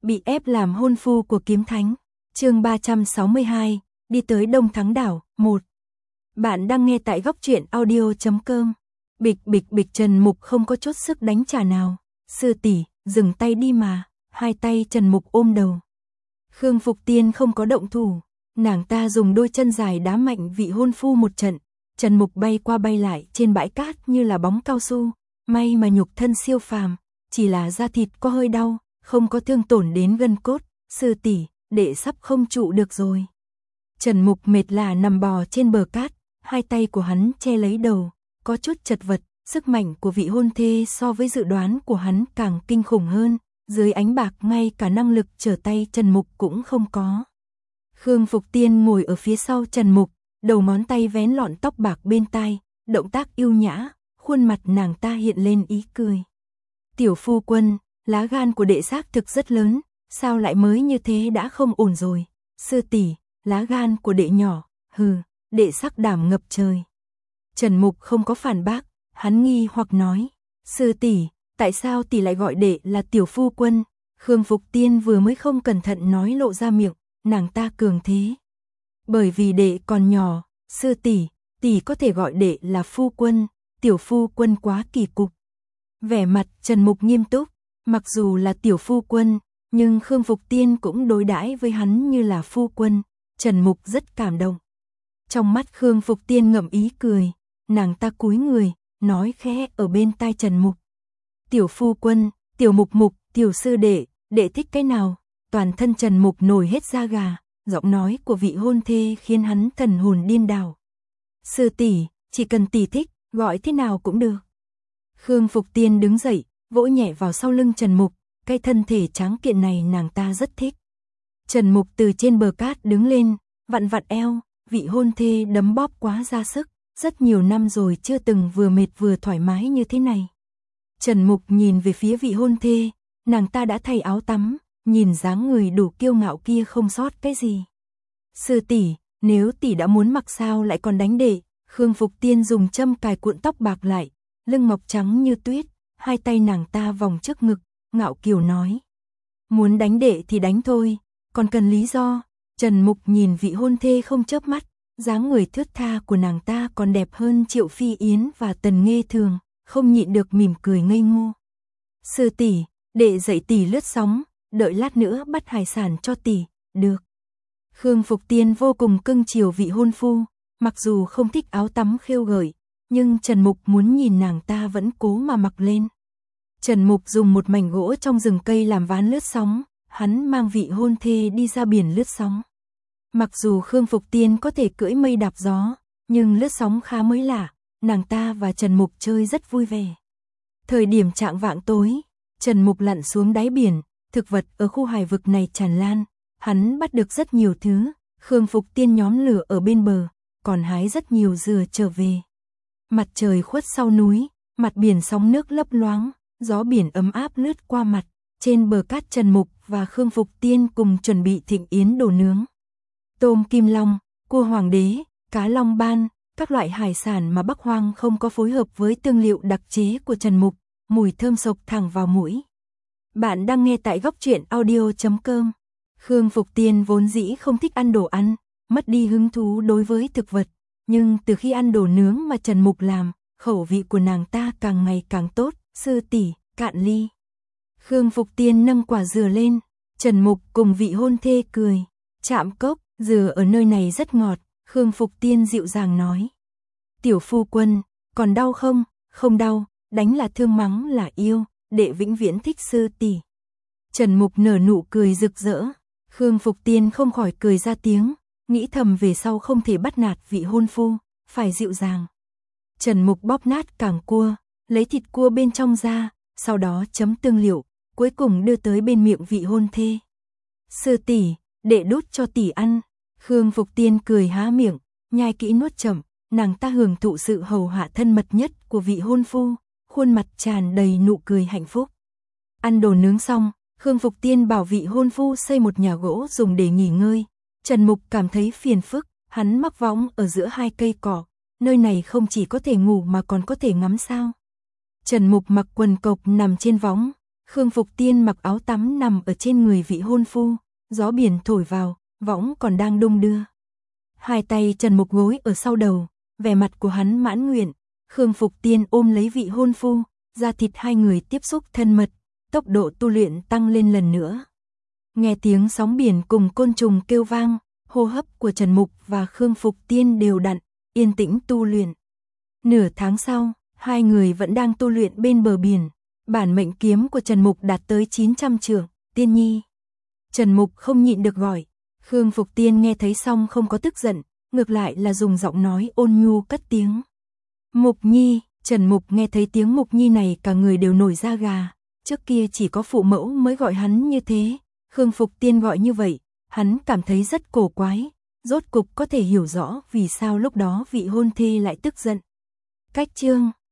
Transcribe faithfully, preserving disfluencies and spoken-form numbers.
Bị ép làm hôn phu của kiếm thánh. Chương ba trăm sáu mươi hai, đi tới Đông Thắng đảo, một. Bạn đang nghe tại góc truyện audio chấm com. Bịch bịch bịch Trần Mục không có chút sức đánh trả nào. Sư tỷ, dừng tay đi mà. Hai tay Trần Mục ôm đầu. Khương Phục Tiên không có động thủ. Nàng ta dùng đôi chân dài đá mạnh vị hôn phu một trận. Trần Mục bay qua bay lại trên bãi cát như là bóng cao su. May mà nhục thân siêu phàm, chỉ là da thịt có hơi đau, không có thương tổn đến gân cốt. Sư tỷ, đệ sắp không trụ được rồi. Trần Mục mệt lả nằm bò trên bờ cát, hai tay của hắn che lấy đầu, có chút chật vật. Sức mạnh của vị hôn thê so với dự đoán của hắn càng kinh khủng hơn. Dưới ánh bạc ngay cả năng lực trở tay Trần Mục cũng không có. Khương Phục Tiên ngồi ở phía sau Trần Mục, đầu ngón tay vén lọn tóc bạc bên tai, động tác yêu nhã, khuôn mặt nàng ta hiện lên ý cười. Tiểu phu quân, lá gan của đệ xác thực rất lớn, sao lại mới như thế đã không ổn rồi. Sư tỷ, lá gan của đệ nhỏ, hừ, đệ sắc đảm ngập trời. Trần Mục không có phản bác, hắn nghi hoặc nói, sư tỷ, tại sao tỷ lại gọi đệ là tiểu phu quân? Khương Phục Tiên vừa mới không cẩn thận nói lộ ra miệng, nàng ta cường thế. Bởi vì đệ còn nhỏ, sư tỷ, tỷ có thể gọi đệ là phu quân, tiểu phu quân quá kỳ cục. Vẻ mặt Trần Mục nghiêm túc, mặc dù là tiểu phu quân, nhưng Khương Phục Tiên cũng đối đãi với hắn như là phu quân. Trần Mục rất cảm động. Trong mắt Khương Phục Tiên ngậm ý cười, nàng ta cúi người, nói khẽ ở bên tai Trần Mục. Tiểu phu quân, tiểu mục mục, tiểu sư đệ, đệ thích cái nào? Toàn thân Trần Mục nổi hết da gà, giọng nói của vị hôn thê khiến hắn thần hồn điên đảo. Sư tỷ, chỉ cần tỷ thích, gọi thế nào cũng được. Khương Phục Tiên đứng dậy, vỗ nhẹ vào sau lưng Trần Mục, cái thân thể tráng kiện này nàng ta rất thích. Trần Mục từ trên bờ cát đứng lên, vặn vặn eo, vị hôn thê đấm bóp quá ra sức, rất nhiều năm rồi chưa từng vừa mệt vừa thoải mái như thế này. Trần Mục nhìn về phía vị hôn thê, nàng ta đã thay áo tắm, nhìn dáng người đủ kiêu ngạo kia không sót cái gì. Sư tỷ, nếu tỷ đã muốn mặc sao lại còn đánh đệ? Khương Phục Tiên dùng châm cài cuộn tóc bạc lại, lưng mọc trắng như tuyết, hai tay nàng ta vòng trước ngực, ngạo kiều nói. Muốn đánh đệ thì đánh thôi, còn cần lý do. Trần Mục nhìn vị hôn thê không chớp mắt, dáng người thướt tha của nàng ta còn đẹp hơn Triệu Phi Yến và Tần Nghê Thường, không nhịn được mỉm cười ngây ngô. Sư tỷ, đệ dạy tỷ lướt sóng, đợi lát nữa bắt hải sản cho tỷ, được. Khương Phục Tiên vô cùng cưng chiều vị hôn phu, mặc dù không thích áo tắm khêu gợi, nhưng Trần Mục muốn nhìn nàng ta vẫn cố mà mặc lên. Trần Mục dùng một mảnh gỗ trong rừng cây làm ván lướt sóng, hắn mang vị hôn thê đi ra biển lướt sóng. Mặc dù Khương Phục Tiên có thể cưỡi mây đạp gió, nhưng lướt sóng khá mới lạ, nàng ta và Trần Mục chơi rất vui vẻ. Thời điểm chạng vạng tối, Trần Mục lặn xuống đáy biển, thực vật ở khu hải vực này tràn lan, hắn bắt được rất nhiều thứ. Khương Phục Tiên nhóm lửa ở bên bờ, còn hái rất nhiều dừa trở về. Mặt trời khuất sau núi, mặt biển sóng nước lấp loáng, gió biển ấm áp lướt qua mặt. Trên bờ cát Trần Mục và Khương Phục Tiên cùng chuẩn bị thịnh yến đồ nướng. Tôm kim long, cua hoàng đế, cá long ban, các loại hải sản mà Bắc Hoang không có phối hợp với tương liệu đặc chế của Trần Mục, mùi thơm sộc thẳng vào mũi. Bạn đang nghe tại góc truyện audio chấm com. Khương Phục Tiên vốn dĩ không thích ăn đồ ăn, mất đi hứng thú đối với thực vật, nhưng từ khi ăn đồ nướng mà Trần Mục làm, khẩu vị của nàng ta càng ngày càng tốt. Sư tỷ, cạn ly. Khương Phục Tiên nâng quả dừa lên, Trần Mục cùng vị hôn thê cười. Chạm cốc, dừa ở nơi này rất ngọt, Khương Phục Tiên dịu dàng nói. Tiểu phu quân, còn đau không? Không đau, đánh là thương mắng là yêu, đệ vĩnh viễn thích sư tỷ. Trần Mục nở nụ cười rực rỡ, Khương Phục Tiên không khỏi cười ra tiếng, nghĩ thầm về sau không thể bắt nạt vị hôn phu, phải dịu dàng. Trần Mục bóp nát càng cua, lấy thịt cua bên trong ra, sau đó chấm tương liệu, cuối cùng đưa tới bên miệng vị hôn thê. Sư tỷ, đệ đút cho tỷ ăn. Khương Phục Tiên cười há miệng, nhai kỹ nuốt chậm, nàng ta hưởng thụ sự hầu hạ thân mật nhất của vị hôn phu, khuôn mặt tràn đầy nụ cười hạnh phúc. Ăn đồ nướng xong, Khương Phục Tiên bảo vị hôn phu xây một nhà gỗ dùng để nghỉ ngơi. Trần Mục cảm thấy phiền phức, hắn mắc võng ở giữa hai cây cỏ, nơi này không chỉ có thể ngủ mà còn có thể ngắm sao. Trần Mục mặc quần cộc nằm trên võng, Khương Phục Tiên mặc áo tắm nằm ở trên người vị hôn phu, gió biển thổi vào, võng còn đang đung đưa. Hai tay Trần Mục gối ở sau đầu, vẻ mặt của hắn mãn nguyện. Khương Phục Tiên ôm lấy vị hôn phu, da thịt hai người tiếp xúc thân mật, tốc độ tu luyện tăng lên lần nữa. Nghe tiếng sóng biển cùng côn trùng kêu vang, hô hấp của Trần Mục và Khương Phục Tiên đều đặn, yên tĩnh tu luyện. Nửa tháng sau, hai người vẫn đang tu luyện bên bờ biển. Bản mệnh kiếm của Trần Mục đạt tới chín trăm trượng, Tiên Nhi. Trần Mục không nhịn được gọi. Khương Phục Tiên nghe thấy xong không có tức giận, ngược lại là dùng giọng nói ôn nhu cất tiếng. Mục Nhi. Trần Mục nghe thấy tiếng Mục Nhi này cả người đều nổi da gà. Trước kia chỉ có phụ mẫu mới gọi hắn như thế, Khương Phục Tiên gọi như vậy, hắn cảm thấy rất cổ quái. Rốt cục có thể hiểu rõ vì sao lúc đó vị hôn thê lại tức giận. Cách chương